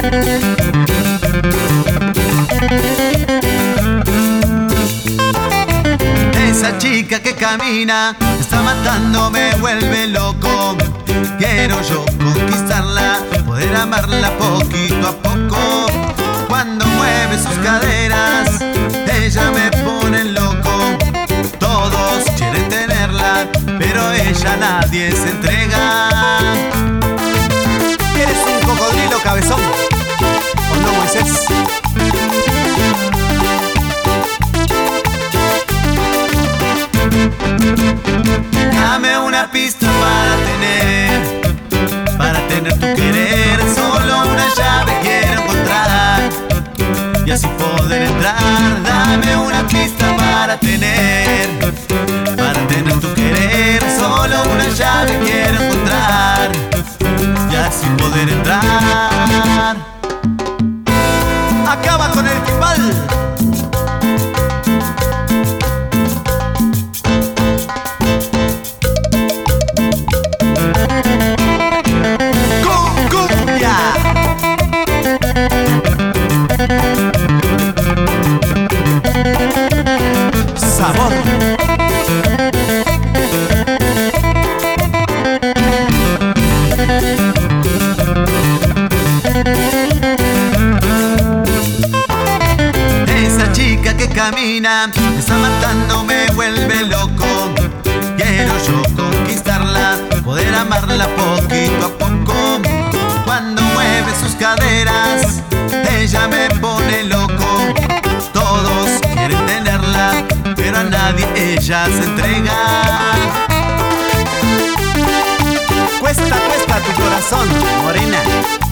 Esa chica que camina me está matando, me vuelve loco. Quiero yo conquistarla, poder amarla poquito a poco. Cuando mueve sus caderas, ella me pone loco. Todos quieren tenerla, pero ella nadie se entrega. ¿Eres un cocodrilo cabezón o no, Moisés? Dame una pista para tener tu querer. Solo una llave quiero encontrar y así poder entrar. Dame una pista para tener tu querer. Solo una llave quiero encontrar y así poder entrar. Acaba con el timbal. Sabor. Esa chica que camina me está matando, me vuelve loco. Quiero yo conquistarla, poder amarla poquito a poco. Cuando mueve sus caderas, ella me pone loco. Todos quieren tenerla, pero a nadie ella se entrega. Cuesta tu corazón, morena.